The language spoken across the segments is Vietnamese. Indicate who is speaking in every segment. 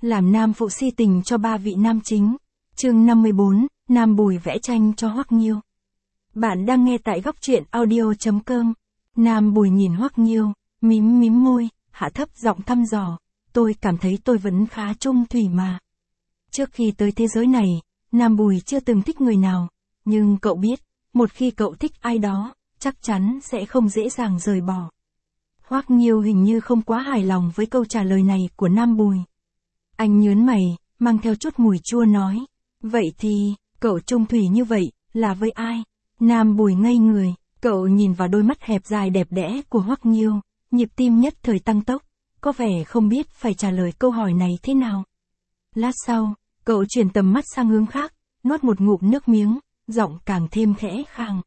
Speaker 1: làm nam phụ si tình cho ba vị nam chính. Chương 54, Nam Bùi vẽ tranh cho Hoắc Nghiêu. Bạn đang nghe tại góc truyện audio.com. Nam Bùi nhìn Hoắc Nghiêu, mím môi, hạ thấp giọng thăm dò, tôi cảm thấy tôi vẫn khá trung thủy mà. Trước khi tới thế giới này, Nam Bùi chưa từng thích người nào, nhưng cậu biết, một khi cậu thích ai đó, chắc chắn sẽ không dễ dàng rời bỏ. Hoắc Nghiêu hình như không quá hài lòng với câu trả lời này của Nam Bùi. Anh nhớn mày, mang theo chút mùi chua nói, vậy thì, cậu trung thủy như vậy, là với ai? Nam Bùi ngây người, cậu nhìn vào đôi mắt hẹp dài đẹp đẽ của Hoắc Nghiêu, nhịp tim nhất thời tăng tốc, có vẻ không biết phải trả lời câu hỏi này thế nào. Lát sau, cậu chuyển tầm mắt sang hướng khác, nuốt một ngụm nước miếng, giọng càng thêm khẽ khàng.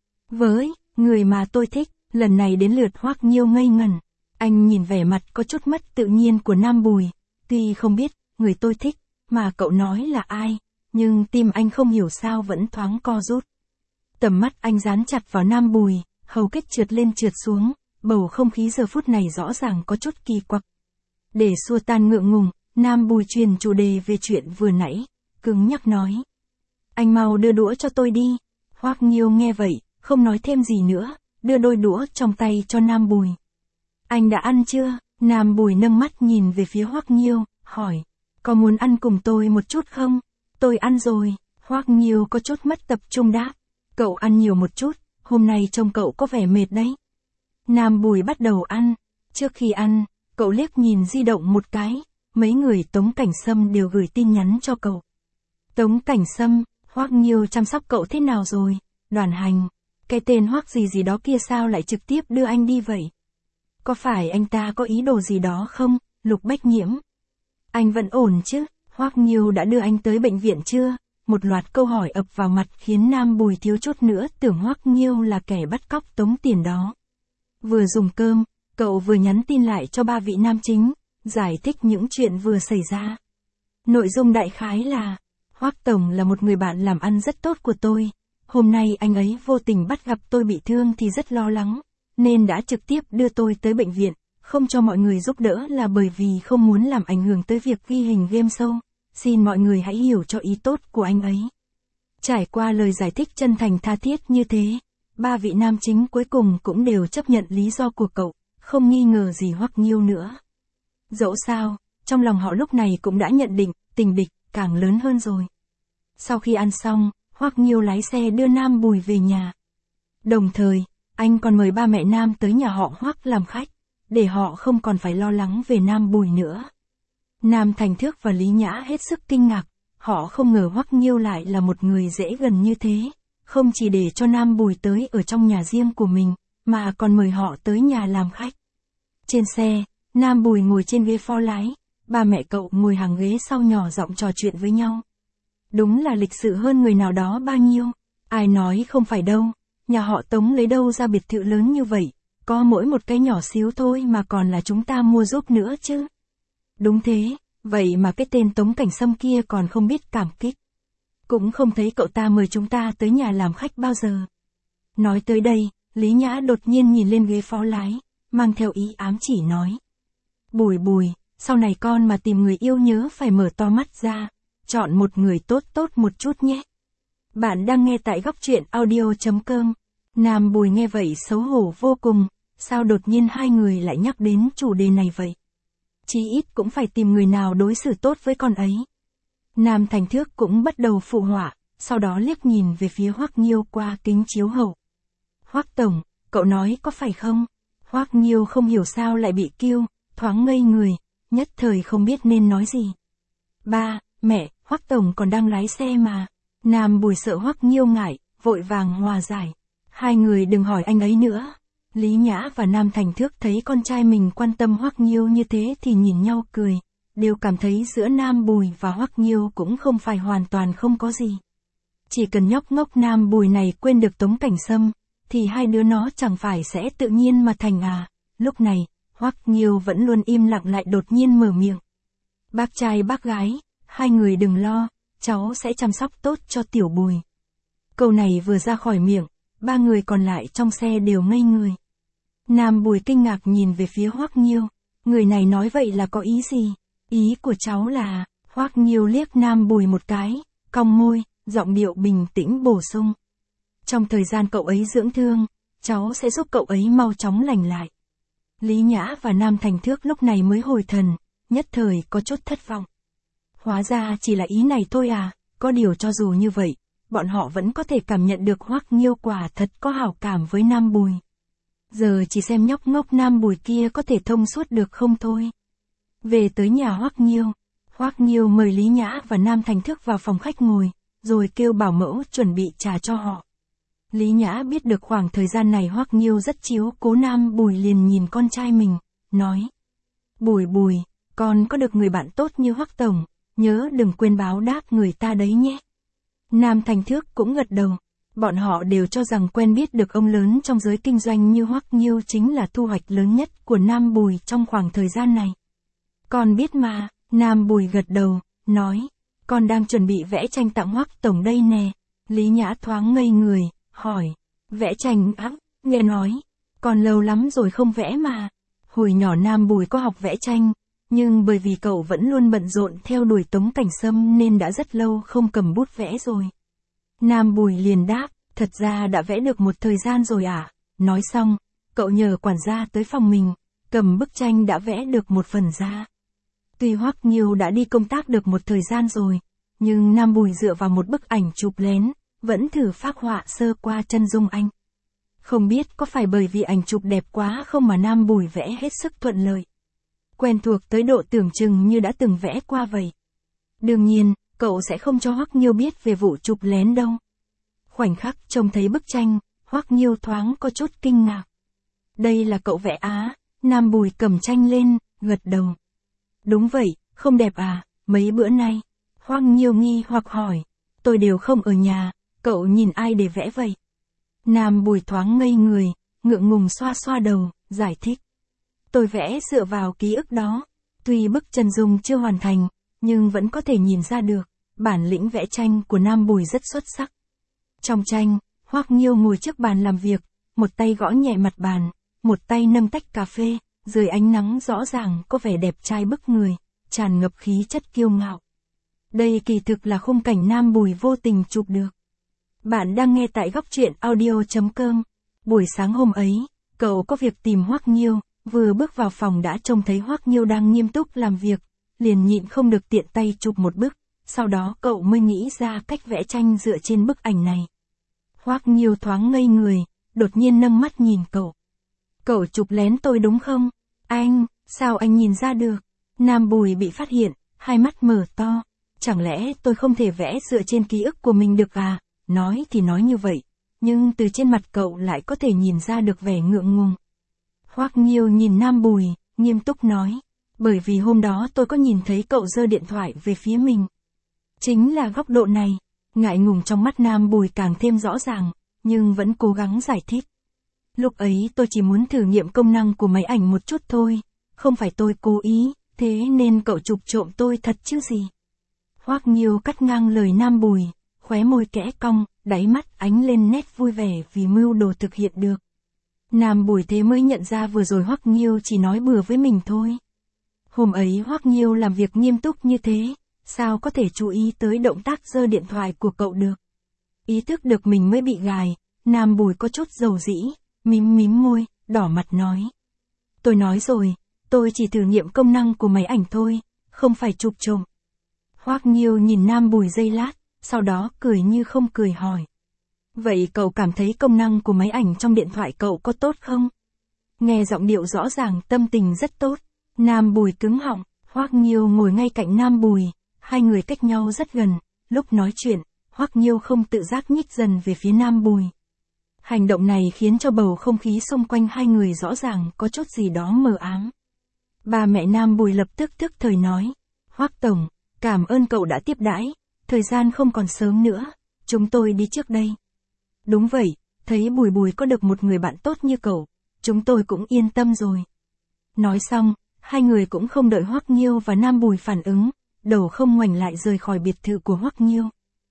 Speaker 1: Với người mà tôi thích, lần này đến lượt Hoắc Nghiêu ngây ngẩn. Anh nhìn vẻ mặt có chút mất tự nhiên của Nam Bùi, tuy không biết người tôi thích mà cậu nói là ai, nhưng tim anh không hiểu sao vẫn thoáng co rút. Tầm mắt anh dán chặt vào Nam Bùi, hầu kết trượt lên trượt xuống, bầu không khí giờ phút này rõ ràng có chút kỳ quặc. Để xua tan ngượng ngùng, Nam Bùi truyền chủ đề về chuyện vừa nãy, cứng nhắc nói. Anh mau đưa đũa cho tôi đi. Hoắc Nghiêu nghe vậy, không nói thêm gì nữa, đưa đôi đũa trong tay cho Nam Bùi. Anh đã ăn chưa? Nam Bùi nâng mắt nhìn về phía Hoắc Nghiêu, hỏi. Có muốn ăn cùng tôi một chút không? Tôi ăn rồi. Hoắc Nghiêu có chút mất tập trung đáp. Cậu ăn nhiều một chút, hôm nay trông cậu có vẻ mệt đấy. Nam Bùi bắt đầu ăn. Trước khi ăn, cậu liếc nhìn di động một cái, mấy người Tống Cảnh Sâm đều gửi tin nhắn cho cậu. Tống Cảnh Sâm, Hoắc Nghiêu chăm sóc cậu thế nào rồi? Đoàn Hành, cái tên Hoắc gì đó kia sao lại trực tiếp đưa anh đi vậy? Có phải anh ta có ý đồ gì đó không? Lục Bách Nhiễm. Anh vẫn ổn chứ? Hoắc Nghiêu đã đưa anh tới bệnh viện chưa? Một loạt câu hỏi ập vào mặt khiến Nam Bùi thiếu chút nữa tưởng Hoắc Nghiêu là kẻ bắt cóc tống tiền đó. Vừa dùng cơm, cậu vừa nhắn tin lại cho ba vị nam chính, giải thích những chuyện vừa xảy ra. Nội dung đại khái là, Hoắc Tổng là một người bạn làm ăn rất tốt của tôi. Hôm nay anh ấy vô tình bắt gặp tôi bị thương thì rất lo lắng, nên đã trực tiếp đưa tôi tới bệnh viện, không cho mọi người giúp đỡ là bởi vì không muốn làm ảnh hưởng tới việc ghi hình game show. Xin mọi người hãy hiểu cho ý tốt của anh ấy. Trải qua lời giải thích chân thành tha thiết như thế, ba vị nam chính cuối cùng cũng đều chấp nhận lý do của cậu, không nghi ngờ gì Hoắc Nghiêu nữa. Dẫu sao, trong lòng họ lúc này cũng đã nhận định, tình địch càng lớn hơn rồi. Sau khi ăn xong, Hoắc Nghiêu lái xe đưa Nam Bùi về nhà. Đồng thời, anh còn mời ba mẹ Nam tới nhà họ Hoắc làm khách, để họ không còn phải lo lắng về Nam Bùi nữa. Nam Thành Thước và Lý Nhã hết sức kinh ngạc, họ không ngờ Hoắc Nghiêu lại là một người dễ gần như thế, không chỉ để cho Nam Bùi tới ở trong nhà riêng của mình, mà còn mời họ tới nhà làm khách. Trên xe, Nam Bùi ngồi trên ghế phó lái, ba mẹ cậu ngồi hàng ghế sau nhỏ giọng trò chuyện với nhau. Đúng là lịch sự hơn người nào đó bao nhiêu, ai nói không phải đâu, nhà họ Tống lấy đâu ra biệt thự lớn như vậy, có mỗi một cái nhỏ xíu thôi mà còn là chúng ta mua giúp nữa chứ. Đúng thế, vậy mà cái tên Tống Cảnh Sâm kia còn không biết cảm kích. Cũng không thấy cậu ta mời chúng ta tới nhà làm khách bao giờ. Nói tới đây, Lý Nhã đột nhiên nhìn lên ghế phó lái, mang theo ý ám chỉ nói. Bùi, sau này con mà tìm người yêu nhớ phải mở to mắt ra, chọn một người tốt một chút nhé. Bạn đang nghe tại góc truyện audio.com. Nam Bùi nghe vậy xấu hổ vô cùng, sao đột nhiên hai người lại nhắc đến chủ đề này vậy? Chí ít cũng phải tìm người nào đối xử tốt với con ấy. Nam Thành Thước cũng bắt đầu phụ họa, sau đó liếc nhìn về phía Hoắc Nghiêu qua kính chiếu hậu. Hoắc Tổng, cậu nói có phải không? Hoắc Nghiêu không hiểu sao lại bị kêu, thoáng ngây người, nhất thời không biết nên nói gì. Ba, mẹ, Hoắc Tổng còn đang lái xe mà. Nam Bùi sợ Hoắc Nghiêu ngại, vội vàng hòa giải. Hai người đừng hỏi anh ấy nữa. Lý Nhã và Nam Thành Thước thấy con trai mình quan tâm Hoắc Nghiêu như thế thì nhìn nhau cười, đều cảm thấy giữa Nam Bùi và Hoắc Nghiêu cũng không phải hoàn toàn không có gì. Chỉ cần nhóc ngốc Nam Bùi này quên được Tống Cảnh Sâm, thì hai đứa nó chẳng phải sẽ tự nhiên mà thành à. Lúc này, Hoắc Nghiêu vẫn luôn im lặng lại đột nhiên mở miệng. Bác trai bác gái, hai người đừng lo, cháu sẽ chăm sóc tốt cho tiểu Bùi. Câu này vừa ra khỏi miệng, ba người còn lại trong xe đều ngây người. Nam Bùi kinh ngạc nhìn về phía Hoắc Nghiêu, người này nói vậy là có ý gì? Ý của cháu là, Hoắc Nghiêu liếc Nam Bùi một cái, cong môi, giọng điệu bình tĩnh bổ sung. Trong thời gian cậu ấy dưỡng thương, cháu sẽ giúp cậu ấy mau chóng lành lại. Lý Nhã và Nam Thành Thước lúc này mới hồi thần, nhất thời có chút thất vọng. Hóa ra chỉ là ý này thôi à, có điều cho dù như vậy, bọn họ vẫn có thể cảm nhận được Hoắc Nghiêu quả thật có hảo cảm với Nam Bùi. Giờ chỉ xem nhóc ngốc Nam Bùi kia có thể thông suốt được không thôi. Về tới nhà Hoắc Nghiêu mời Lý Nhã và Nam Thành Thước vào phòng khách ngồi, rồi kêu bảo mẫu chuẩn bị trà cho họ. Lý Nhã biết được khoảng thời gian này Hoắc Nghiêu rất chiếu cố Nam Bùi liền nhìn con trai mình, nói. Bùi, con có được người bạn tốt như Hoắc Tổng, nhớ đừng quên báo đáp người ta đấy nhé. Nam Thành Thước cũng gật đầu, bọn họ đều cho rằng quen biết được ông lớn trong giới kinh doanh như Hoắc Nghiêu chính là thu hoạch lớn nhất của Nam Bùi trong khoảng thời gian này. Con biết mà, Nam Bùi gật đầu, nói, con đang chuẩn bị vẽ tranh tặng Hoắc Tổng đây nè. Lý Nhã thoáng ngây người, hỏi, vẽ tranh á, nghe nói, còn lâu lắm rồi không vẽ mà. Hồi nhỏ Nam Bùi có học vẽ tranh, nhưng bởi vì cậu vẫn luôn bận rộn theo đuổi Tống Cảnh Sâm nên đã rất lâu không cầm bút vẽ rồi. Nam Bùi liền đáp, thật ra đã vẽ được một thời gian rồi à. Nói xong, cậu nhờ quản gia tới phòng mình, cầm bức tranh đã vẽ được một phần ra. Tuy Hoắc Nghiêu đã đi công tác được một thời gian rồi, nhưng Nam Bùi dựa vào một bức ảnh chụp lén, vẫn thử phác họa sơ qua chân dung anh. Không biết có phải bởi vì ảnh chụp đẹp quá không mà Nam Bùi vẽ hết sức thuận lợi. Quen thuộc tới độ tưởng chừng như đã từng vẽ qua vậy. Đương nhiên, cậu sẽ không cho Hoắc Nghiêu biết về vụ chụp lén đâu. Khoảnh khắc trông thấy bức tranh, Hoắc Nghiêu thoáng có chút kinh ngạc. Đây là cậu vẽ á? Nam Bùi cầm tranh lên, gật đầu. Đúng vậy, không đẹp à, mấy bữa nay. Hoắc Nghiêu nghi hoặc hỏi, tôi đều không ở nhà, cậu nhìn ai để vẽ vậy? Nam Bùi thoáng ngây người, ngượng ngùng xoa xoa đầu, giải thích. Tôi vẽ dựa vào ký ức đó, tuy bức chân dung chưa hoàn thành, nhưng vẫn có thể nhìn ra được, bản lĩnh vẽ tranh của Nam Bùi rất xuất sắc. Trong tranh, Hoắc Nghiêu ngồi trước bàn làm việc, một tay gõ nhẹ mặt bàn, một tay nâng tách cà phê, dưới ánh nắng rõ ràng có vẻ đẹp trai bức người, tràn ngập khí chất kiêu ngạo. Đây kỳ thực là khung cảnh Nam Bùi vô tình chụp được. Bạn đang nghe tại góc truyện audio.com. Buổi sáng hôm ấy, cậu có việc tìm Hoắc Nghiêu, vừa bước vào phòng đã trông thấy Hoắc Nghiêu đang nghiêm túc làm việc, liền nhịn không được tiện tay chụp một bức, sau đó cậu mới nghĩ ra cách vẽ tranh dựa trên bức ảnh này. Hoắc Nghiêu thoáng ngây người, đột nhiên nâng mắt nhìn cậu. Cậu chụp lén tôi đúng không? Anh, sao anh nhìn ra được? Nam Bùi bị phát hiện, hai mắt mở to. Chẳng lẽ tôi không thể vẽ dựa trên ký ức của mình được à? Nói thì nói như vậy, nhưng từ trên mặt cậu lại có thể nhìn ra được vẻ ngượng ngùng. Hoắc Nghiêu nhìn Nam Bùi, nghiêm túc nói, bởi vì hôm đó tôi có nhìn thấy cậu giơ điện thoại về phía mình. Chính là góc độ này, ngại ngùng trong mắt Nam Bùi càng thêm rõ ràng, nhưng vẫn cố gắng giải thích. Lúc ấy tôi chỉ muốn thử nghiệm công năng của máy ảnh một chút thôi, không phải tôi cố ý, thế nên cậu chụp trộm tôi thật chứ gì. Hoắc Nghiêu cắt ngang lời Nam Bùi, khóe môi kẽ cong, đáy mắt ánh lên nét vui vẻ vì mưu đồ thực hiện được. Nam Bùi thế mới nhận ra vừa rồi Hoắc Nghiêu chỉ nói bừa với mình thôi. Hôm ấy Hoắc Nghiêu làm việc nghiêm túc như thế, sao có thể chú ý tới động tác giơ điện thoại của cậu được. Ý thức được mình mới bị gài, Nam Bùi có chút dầu dĩ, mím môi, đỏ mặt nói. Tôi nói rồi, tôi chỉ thử nghiệm công năng của máy ảnh thôi, không phải chụp trộm. Hoắc Nghiêu nhìn Nam Bùi giây lát, sau đó cười như không cười hỏi. Vậy cậu cảm thấy công năng của máy ảnh trong điện thoại cậu có tốt không? Nghe giọng điệu rõ ràng tâm tình rất tốt. Nam Bùi cứng họng, Hoắc Nghiêu ngồi ngay cạnh Nam Bùi, hai người cách nhau rất gần. Lúc nói chuyện, Hoắc Nghiêu không tự giác nhích dần về phía Nam Bùi. Hành động này khiến cho bầu không khí xung quanh hai người rõ ràng có chút gì đó mờ ám. Ba mẹ Nam Bùi lập tức tức thời nói. Hoắc Tổng, cảm ơn cậu đã tiếp đãi, thời gian không còn sớm nữa, chúng tôi đi trước đây. Đúng vậy, thấy Bùi có được một người bạn tốt như cậu, chúng tôi cũng yên tâm rồi. Nói xong, hai người cũng không đợi Hoắc Nghiêu và Nam Bùi phản ứng, đầu không ngoảnh lại rời khỏi biệt thự của Hoắc Nghiêu.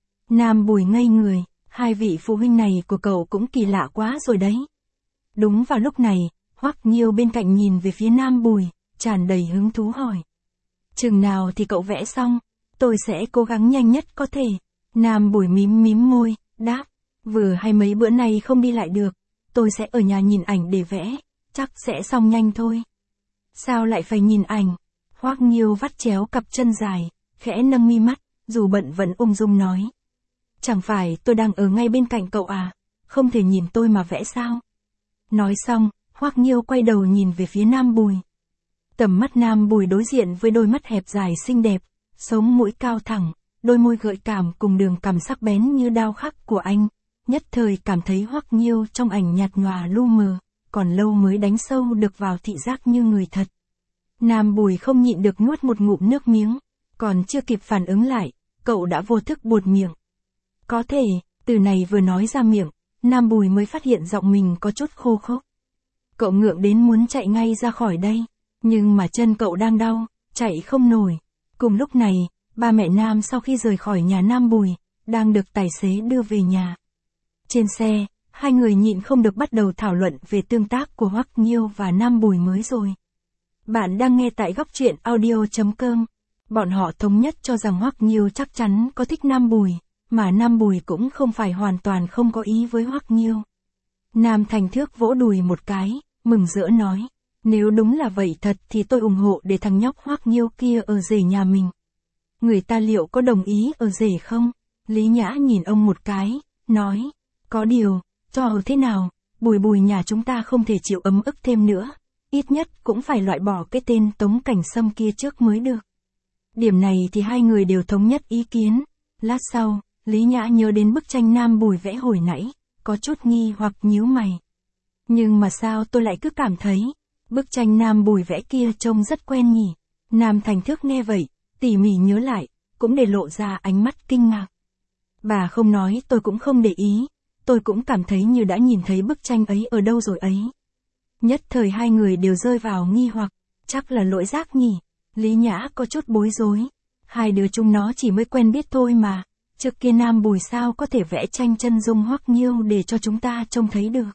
Speaker 1: Nam Bùi ngây người, hai vị phụ huynh này của cậu cũng kỳ lạ quá rồi đấy. Đúng vào lúc này, Hoắc Nghiêu bên cạnh nhìn về phía Nam Bùi, tràn đầy hứng thú hỏi. Chừng nào thì cậu vẽ xong, tôi sẽ cố gắng nhanh nhất có thể. Nam Bùi mím mím môi, đáp, vừa hay mấy bữa nay không đi lại được, tôi sẽ ở nhà nhìn ảnh để vẽ, chắc sẽ xong nhanh thôi. Sao lại phải nhìn ảnh? Hoắc Nghiêu vắt chéo cặp chân dài, khẽ nâng mi mắt, dù bận vẫn ung dung nói. Chẳng phải tôi đang ở ngay bên cạnh cậu à, không thể nhìn tôi mà vẽ sao? Nói xong, Hoắc Nghiêu quay đầu nhìn về phía Nam Bùi. Tầm mắt Nam Bùi đối diện với đôi mắt hẹp dài xinh đẹp, sống mũi cao thẳng, đôi môi gợi cảm cùng đường cằm sắc bén như đao khắc của anh, nhất thời cảm thấy Hoắc Nghiêu trong ảnh nhạt nhòa lu mờ, còn lâu mới đánh sâu được vào thị giác như người thật. Nam Bùi không nhịn được nuốt một ngụm nước miếng, còn chưa kịp phản ứng lại, cậu đã vô thức buột miệng. Có thể, từ này vừa nói ra miệng, Nam Bùi mới phát hiện giọng mình có chút khô khốc. Cậu ngượng đến muốn chạy ngay ra khỏi đây, nhưng mà chân cậu đang đau, chạy không nổi. Cùng lúc này, ba mẹ Nam sau khi rời khỏi nhà Nam Bùi, đang được tài xế đưa về nhà. Trên xe, hai người nhịn không được bắt đầu thảo luận về tương tác của Hoắc Nghiêu và Nam Bùi mới rồi. Bạn đang nghe tại góc truyện audio.com. Bọn họ thống nhất cho rằng Hoắc Nghiêu chắc chắn có thích Nam Bùi, mà Nam Bùi cũng không phải hoàn toàn không có ý với Hoắc Nghiêu. Nam Thành Thước vỗ đùi một cái, mừng rỡ nói, nếu đúng là vậy thật thì tôi ủng hộ để thằng nhóc Hoắc Nghiêu kia ở rể nhà mình. Người ta liệu có đồng ý ở rể không? Lý Nhã nhìn ông một cái, nói, có điều, cho ở thế nào, Bùi Bùi nhà chúng ta không thể chịu ấm ức thêm nữa, ít nhất cũng phải loại bỏ cái tên Tống Cảnh Sâm kia trước mới được. Điểm này thì hai người đều thống nhất ý kiến. Lát sau, Lý Nhã nhớ đến bức tranh Nam Bùi vẽ hồi nãy, có chút nghi hoặc nhíu mày. Nhưng mà sao tôi lại cứ cảm thấy, bức tranh Nam Bùi vẽ kia trông rất quen nhỉ? Nam Thành Thước nghe vậy, tỉ mỉ nhớ lại, cũng để lộ ra ánh mắt kinh ngạc. Bà không nói tôi cũng không để ý, tôi cũng cảm thấy như đã nhìn thấy bức tranh ấy ở đâu rồi ấy. Nhất thời hai người đều rơi vào nghi hoặc, chắc là lỗi giác nhỉ? Lý Nhã có chút bối rối. Hai đứa chúng nó chỉ mới quen biết thôi mà, trước kia Nam Bùi sao có thể vẽ tranh chân dung Hoắc Nghiêu để cho chúng ta trông thấy được.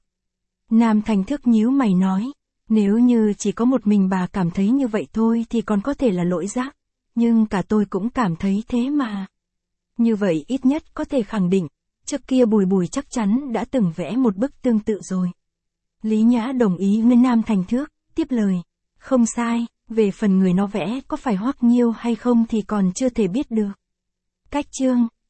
Speaker 1: Nam Thành Thước nhíu mày nói, nếu như chỉ có một mình bà cảm thấy như vậy thôi thì còn có thể là lỗi giác, nhưng cả tôi cũng cảm thấy thế mà. Như vậy ít nhất có thể khẳng định, trước kia Bùi Bùi chắc chắn đã từng vẽ một bức tương tự rồi. Lý Nhã đồng ý với Nam Thành Thước, tiếp lời, không sai, về phần người nó vẽ có phải Hoắc Nghiêu hay không thì còn chưa thể biết được. Cách chương